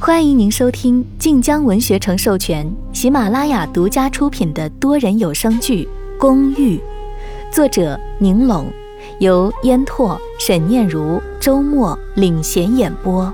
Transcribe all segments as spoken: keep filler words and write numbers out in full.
欢迎您收听晋江文学城授权、喜马拉雅独家出品的多人有声剧《公寓》，作者宁龙，由烟拓、沈念如、周末领衔演播。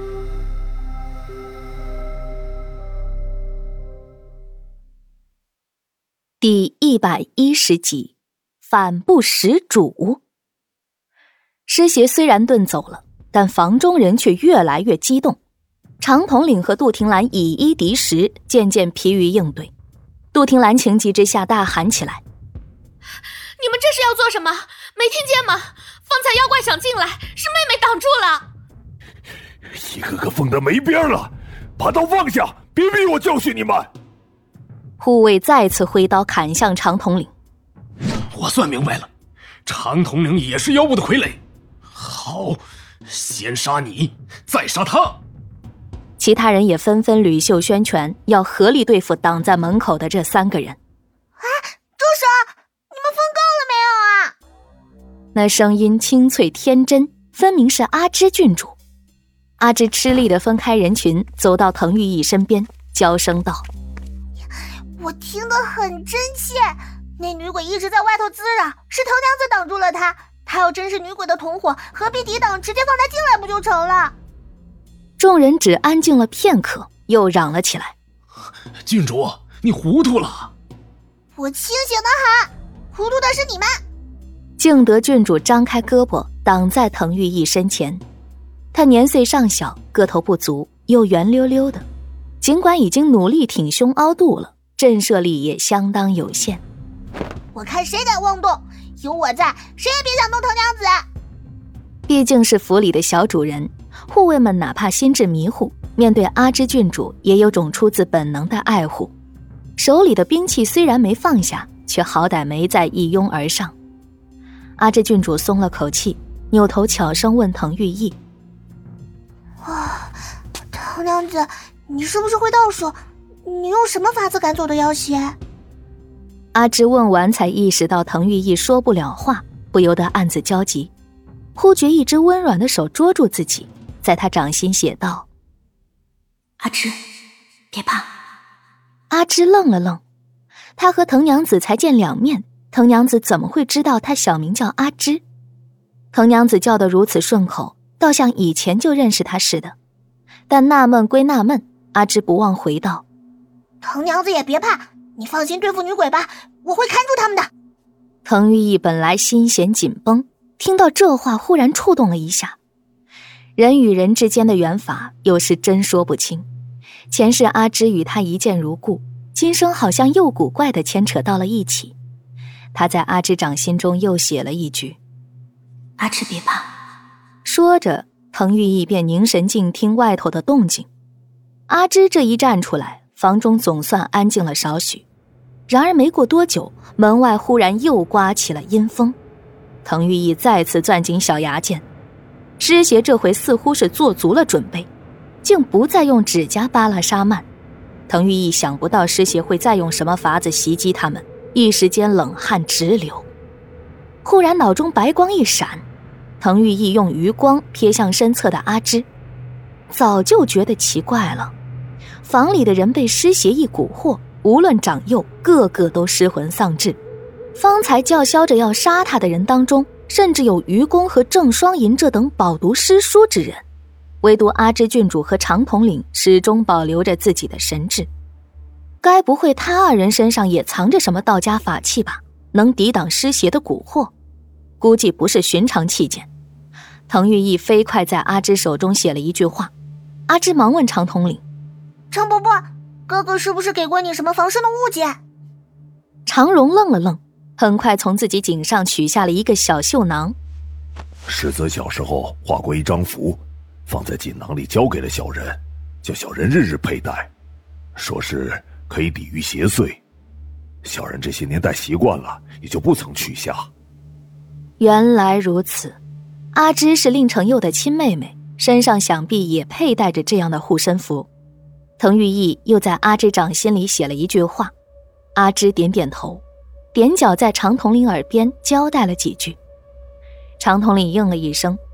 第一百一十集，反不识主。师协虽然遁走了，但房中人却越来越激动。长统领和杜婷兰以一敌十，渐渐疲于应对。杜婷兰情急之下大喊起来： 你们这是要做什么？没听见吗？方才妖怪想进来，是妹妹挡住了。 一个个疯得没边了，把刀放下，别逼我教训你们。 护卫再次挥刀砍向长统领。 我算明白了，长统领也是妖物的傀儡。好，先杀你，再杀他。 其他人也纷纷捋袖宣拳，要合力对付挡在门口的这三个人。 啊，住手！你们疯够了没有啊？ 那声音清脆天真，分明是阿芝郡主。阿芝吃力地分开人群，走到滕玉义身边，娇声道： 我听得很真切，那女鬼一直在外头滋扰，是头娘子挡住了她。她要真是女鬼的同伙，何必抵挡，直接放她进来不就成了？ 众人只安静了片刻，又嚷了起来： 郡主，你糊涂了！ 我清醒的很，糊涂的是你们！ 敬德郡主张开胳膊挡在滕玉义身前。他年岁尚小，个头不足，又圆溜溜的，尽管已经努力挺胸凹肚了，震慑力也相当有限。 我看谁敢妄动，有我在，谁也别想动滕娘子。 毕竟是府里的小主人，护卫们哪怕心智迷糊，面对阿芝郡主也有种出自本能的爱护。手里的兵器虽然没放下，却好歹没再一拥而上。阿芝郡主松了口气，扭头悄声问滕玉义： 哇，滕娘子，你是不是会道术？你用什么法子赶走的妖邪？ 阿芝问完才意识到滕玉义说不了话，不由得暗自焦急，忽觉一只温软的手捉住自己，在他掌心写道： 阿芝，别怕。 阿芝愣了愣，他和滕娘子才见两面，滕娘子怎么会知道他小名叫阿芝？滕娘子叫得如此顺口，倒像以前就认识他似的。但纳闷归纳闷，阿芝不忘回道： 滕娘子也别怕，你放心对付女鬼吧，我会看住他们的。 滕玉义本来心弦紧绷，听到这话忽然触动了一下。人与人之间的缘法有时真说不清，前世阿芝与他一见如故，今生好像又古怪地牵扯到了一起。他在阿芝掌心中又写了一句： 阿芝别怕。 说着，滕玉义便凝神静听外头的动静。阿芝这一站出来，房中总算安静了少许。然而没过多久，门外忽然又刮起了阴风。滕玉义再次攥紧小牙剑，师协这回似乎是做足了准备，竟不再用指甲扒拉沙曼。滕玉义想不到师协会再用什么法子袭击他们，一时间冷汗直流。忽然脑中白光一闪，滕玉义用余光瞥向身侧的阿芝，早就觉得奇怪了。房里的人被师协一蛊惑，无论长幼，个个都失魂丧志。方才叫嚣着要杀他的人当中，甚至有愚公和郑双银这等饱读诗书之人，唯独阿芝郡主和长统领始终保留着自己的神智。该不会他二人身上也藏着什么道家法器吧，能抵挡师协的蛊惑？估计不是寻常器件。滕玉义飞快在阿芝手中写了一句话。阿芝忙问长统领： 长伯伯，哥哥是不是给过你什么防身的物件？ 长荣愣了愣，很快从自己颈上取下了一个小绣囊。 世子小时候画过一张符，放在锦囊里交给了小人，叫小人日日佩戴，说是可以抵御邪祟。小人这些年戴习惯了，也就不曾取下。 原来如此，阿芝是令承佑的亲妹妹，身上想必也佩戴着这样的护身符。滕玉义又在阿芝掌心里写了一句话，阿芝点点头，踮脚在长统领耳边交代了几句。长统领应了一声，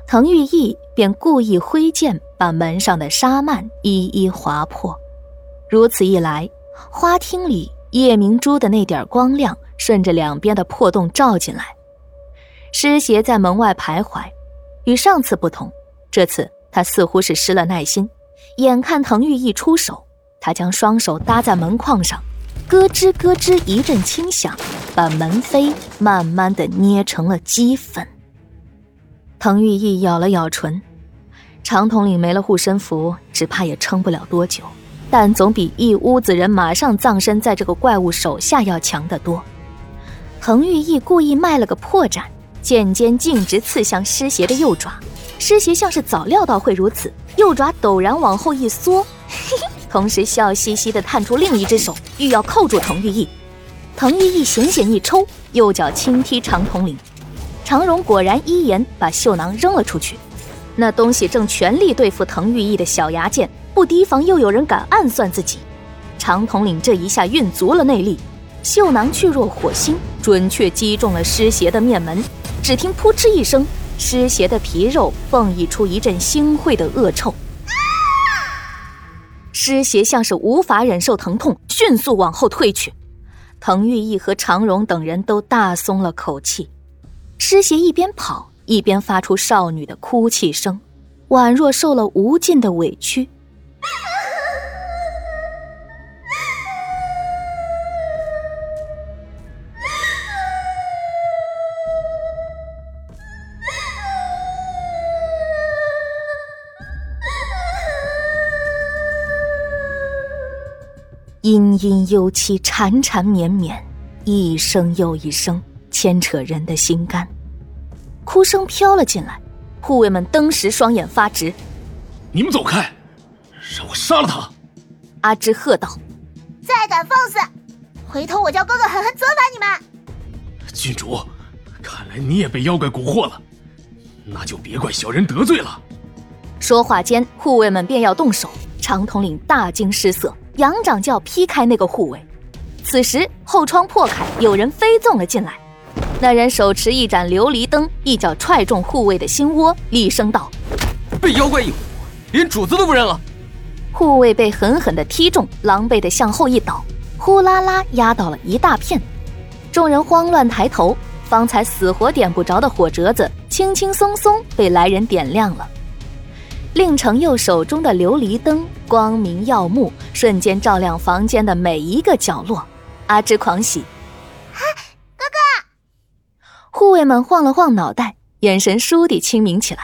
滕玉义便故意挥剑把门上的纱幔一一划破。如此一来，花厅里夜明珠的那点光亮顺着两边的破洞照进来。诗邪在门外徘徊，与上次不同，这次他似乎是失了耐心，眼看滕玉义出手，他将双手搭在门框上，咯吱咯吱一阵轻响，把门扉慢慢地捏成了齑粉。滕玉义咬了咬唇，长统领没了护身符，只怕也撑不了多久，但总比一屋子人马上葬身在这个怪物手下要强得多。滕玉义故意卖了个破绽，剑尖径直刺向尸邪的右爪，尸邪像是早料到会如此，右爪陡然往后一缩，同时笑嘻嘻地探出另一只手，欲要扣住滕玉义。滕玉义险险一抽，右脚轻踢长统领，常荣果然依言把绣囊扔了出去。那东西正全力对付滕玉义的小牙剑，不提防又有人敢暗算自己。长统领这一下运足了内力，绣囊去若火星，准确击中了尸邪的面门。只听扑哧一声，尸邪的皮肉迸溢出一阵腥秽的恶臭。尸邪像是无法忍受疼痛，迅速往后退去。滕玉义和常荣等人都大松了口气。尸邪一边跑一边发出少女的哭泣声，宛若受了无尽的委屈。阴阴幽凄，缠缠绵绵，一声又一声，牵扯人的心肝。哭声飘了进来，护卫们登时双眼发直。 你们走开，让我杀了他！ 阿芝喝道。 再敢放肆，回头我叫哥哥狠狠责罚你们。 郡主，看来你也被妖怪蛊惑了，那就别怪小人得罪了。 说话间，护卫们便要动手，长统领大惊失色，扬掌就要劈开那个护卫。此时后窗破开，有人飞纵了进来。那人手持一盏琉璃灯，一脚踹中护卫的心窝，厉声道： 被妖怪一唬，连主子都不认了。 护卫被狠狠地踢中，狼狈地向后一倒，呼啦啦压倒了一大片。众人慌乱抬头，方才死活点不着的火折子轻轻松松被来人点亮了。令程佑手中的琉璃灯光明耀目，瞬间照亮房间的每一个角落。阿芝狂喜： 啊，哥哥！ 护卫们晃了晃脑袋，眼神倏地清明起来。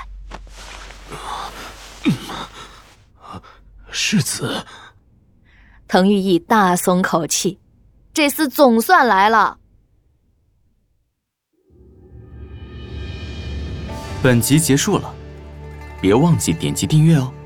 世子。 滕玉义大松口气，这厮总算来了。 本集结束了，别忘记点击订阅哦。